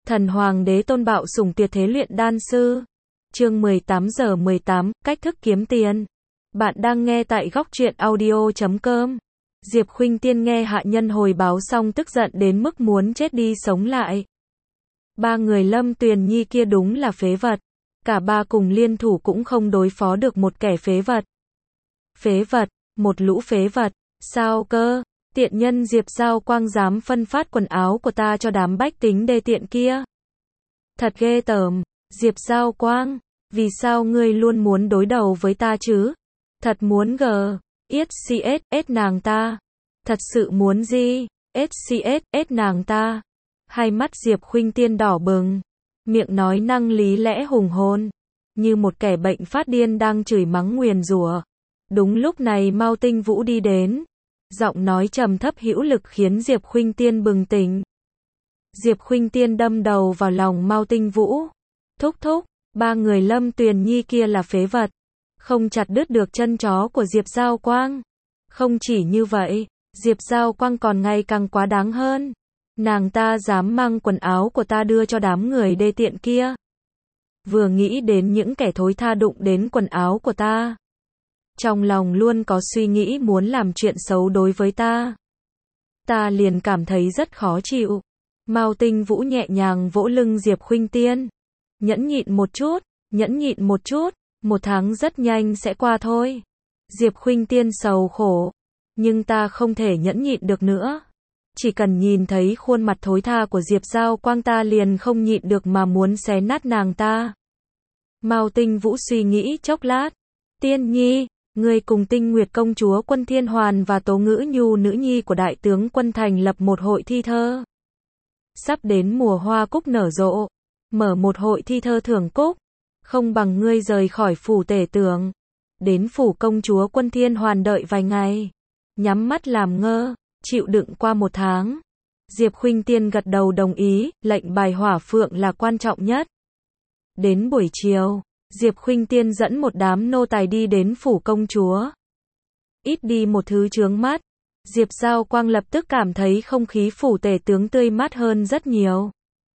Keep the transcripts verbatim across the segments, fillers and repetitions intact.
Thần Hoàng đế tôn bạo sủng tuyệt thế luyện đan sư. Chương mười tám giờ mười tám, cách thức kiếm tiền. Bạn đang nghe tại góc truyện audio chấm com. Diệp Khuynh Tiên nghe hạ nhân hồi báo xong tức giận đến mức muốn chết đi sống lại. Ba người Lâm Tuyền Nhi kia đúng là phế vật. Cả ba cùng liên thủ cũng không đối phó được một kẻ phế vật. Phế vật, một lũ phế vật, sao cơ? Tiện nhân Diệp Giao Quang dám phân phát quần áo của ta cho đám bách tính đê tiện kia. Thật ghê tởm, Diệp Giao Quang, vì sao ngươi luôn muốn đối đầu với ta chứ? Thật muốn gờ, ét xê ét ét nàng ta. Thật sự muốn gì? ét xê ét ét nàng ta. Hai mắt Diệp Khuynh Tiên đỏ bừng, miệng nói năng lý lẽ hùng hồn, như một kẻ bệnh phát điên đang chửi mắng nguyền rủa. Đúng lúc này Mao Tinh Vũ đi đến. Giọng nói trầm thấp hữu lực khiến Diệp Khuynh Tiên bừng tỉnh. Diệp Khuynh Tiên đâm đầu vào lòng Mao Tinh Vũ. Thúc thúc, ba người Lâm Tuyền Nhi kia là phế vật. Không chặt đứt được chân chó của Diệp Giao Quang. Không chỉ như vậy, Diệp Giao Quang còn ngày càng quá đáng hơn. Nàng ta dám mang quần áo của ta đưa cho đám người đê tiện kia. Vừa nghĩ đến những kẻ thối tha đụng đến quần áo của ta, trong lòng luôn có suy nghĩ muốn làm chuyện xấu đối với ta. Ta liền cảm thấy rất khó chịu. Mao Tinh Vũ nhẹ nhàng vỗ lưng Diệp Khuynh Tiên. Nhẫn nhịn một chút, nhẫn nhịn một chút, một tháng rất nhanh sẽ qua thôi. Diệp Khuynh Tiên sầu khổ. Nhưng ta không thể nhẫn nhịn được nữa. Chỉ cần nhìn thấy khuôn mặt thối tha của Diệp Giao Quang ta liền không nhịn được mà muốn xé nát nàng ta. Mao Tinh Vũ suy nghĩ chốc lát. Tiên Nhi, ngươi cùng Tinh Nguyệt công chúa Quân Thiên Hoàn và Tố Ngữ Nhu nữ nhi của đại tướng quân thành lập một hội thi thơ. Sắp đến mùa hoa cúc nở rộ, mở một hội thi thơ thưởng cúc, không bằng ngươi rời khỏi phủ tể tướng, đến phủ công chúa Quân Thiên Hoàn đợi vài ngày, nhắm mắt làm ngơ, chịu đựng qua một tháng. Diệp Khuynh Tiên gật đầu đồng ý, lệnh bài hỏa phượng là quan trọng nhất. Đến buổi chiều, Diệp Khuynh Tiên dẫn một đám nô tài đi đến phủ công chúa. Ít đi một thứ chướng mắt, Diệp Giao Quang lập tức cảm thấy không khí phủ tể tướng tươi mát hơn rất nhiều.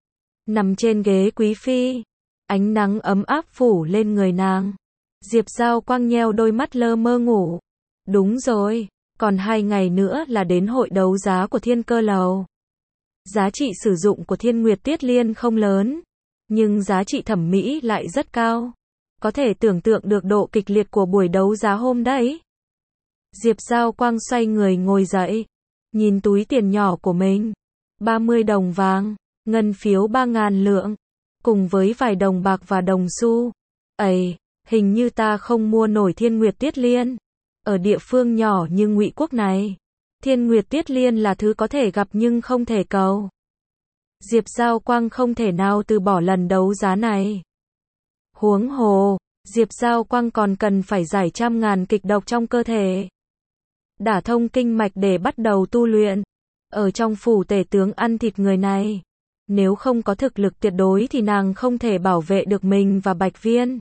Nằm trên ghế quý phi, ánh nắng ấm áp phủ lên người nàng. Diệp Giao Quang nheo đôi mắt lơ mơ ngủ. Đúng rồi, còn hai ngày nữa là đến hội đấu giá của Thiên Cơ Lầu. Giá trị sử dụng của Thiên Nguyệt Tiết Liên không lớn, nhưng giá trị thẩm mỹ lại rất cao. Có thể tưởng tượng được độ kịch liệt của buổi đấu giá hôm đấy. Diệp Giao Quang xoay người ngồi dậy, nhìn túi tiền nhỏ của mình. ba mươi đồng vàng, ngân phiếu ba ngàn lượng, cùng với vài đồng bạc và đồng xu. Ây, hình như ta không mua nổi Thiên Nguyệt Tiết Liên. Ở địa phương nhỏ như Ngụy Quốc này, Thiên Nguyệt Tiết Liên là thứ có thể gặp nhưng không thể cầu. Diệp Giao Quang không thể nào từ bỏ lần đấu giá này. Huống hồ, Diệp Giao Quang còn cần phải giải trăm ngàn kịch độc trong cơ thể, đả thông kinh mạch để bắt đầu tu luyện. Ở trong phủ tể tướng ăn thịt người này, nếu không có thực lực tuyệt đối thì nàng không thể bảo vệ được mình và Bạch Viên.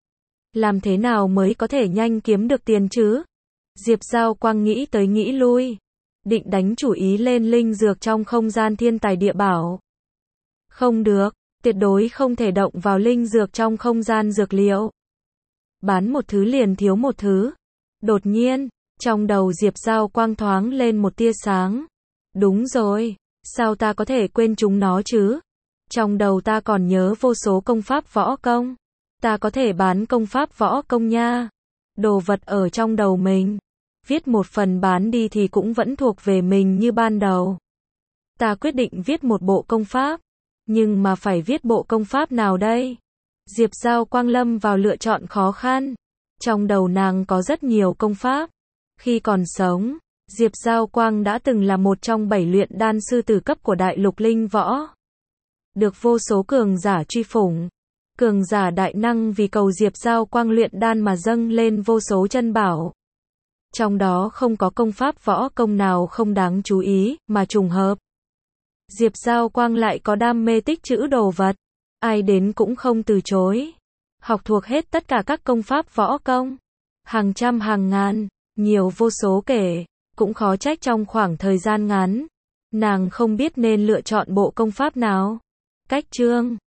Làm thế nào mới có thể nhanh kiếm được tiền chứ? Diệp Giao Quang nghĩ tới nghĩ lui, định đánh chủ ý lên linh dược trong không gian thiên tài địa bảo. Không được, tuyệt đối không thể động vào linh dược trong không gian dược liệu. Bán một thứ liền thiếu một thứ. Đột nhiên, trong đầu Diệp Giao Quang thoáng lên một tia sáng. Đúng rồi, sao ta có thể quên chúng nó chứ? Trong đầu ta còn nhớ vô số công pháp võ công. Ta có thể bán công pháp võ công nha. Đồ vật ở trong đầu mình, viết một phần bán đi thì cũng vẫn thuộc về mình như ban đầu. Ta quyết định viết một bộ công pháp. Nhưng mà phải viết bộ công pháp nào đây? Diệp Giao Quang lâm vào lựa chọn khó khăn. Trong đầu nàng có rất nhiều công pháp. Khi còn sống, Diệp Giao Quang đã từng là một trong bảy luyện đan sư tử cấp của đại lục linh võ. Được vô số cường giả truy phủng. Cường giả đại năng vì cầu Diệp Giao Quang luyện đan mà dâng lên vô số chân bảo. Trong đó không có công pháp võ công nào không đáng chú ý, mà trùng hợp. Diệp Giao Quang lại có đam mê tích trữ đồ vật. Ai đến cũng không từ chối. Học thuộc hết tất cả các công pháp võ công. Hàng trăm hàng ngàn, nhiều vô số kể. Cũng khó trách trong khoảng thời gian ngắn, nàng không biết nên lựa chọn bộ công pháp nào. Cách chương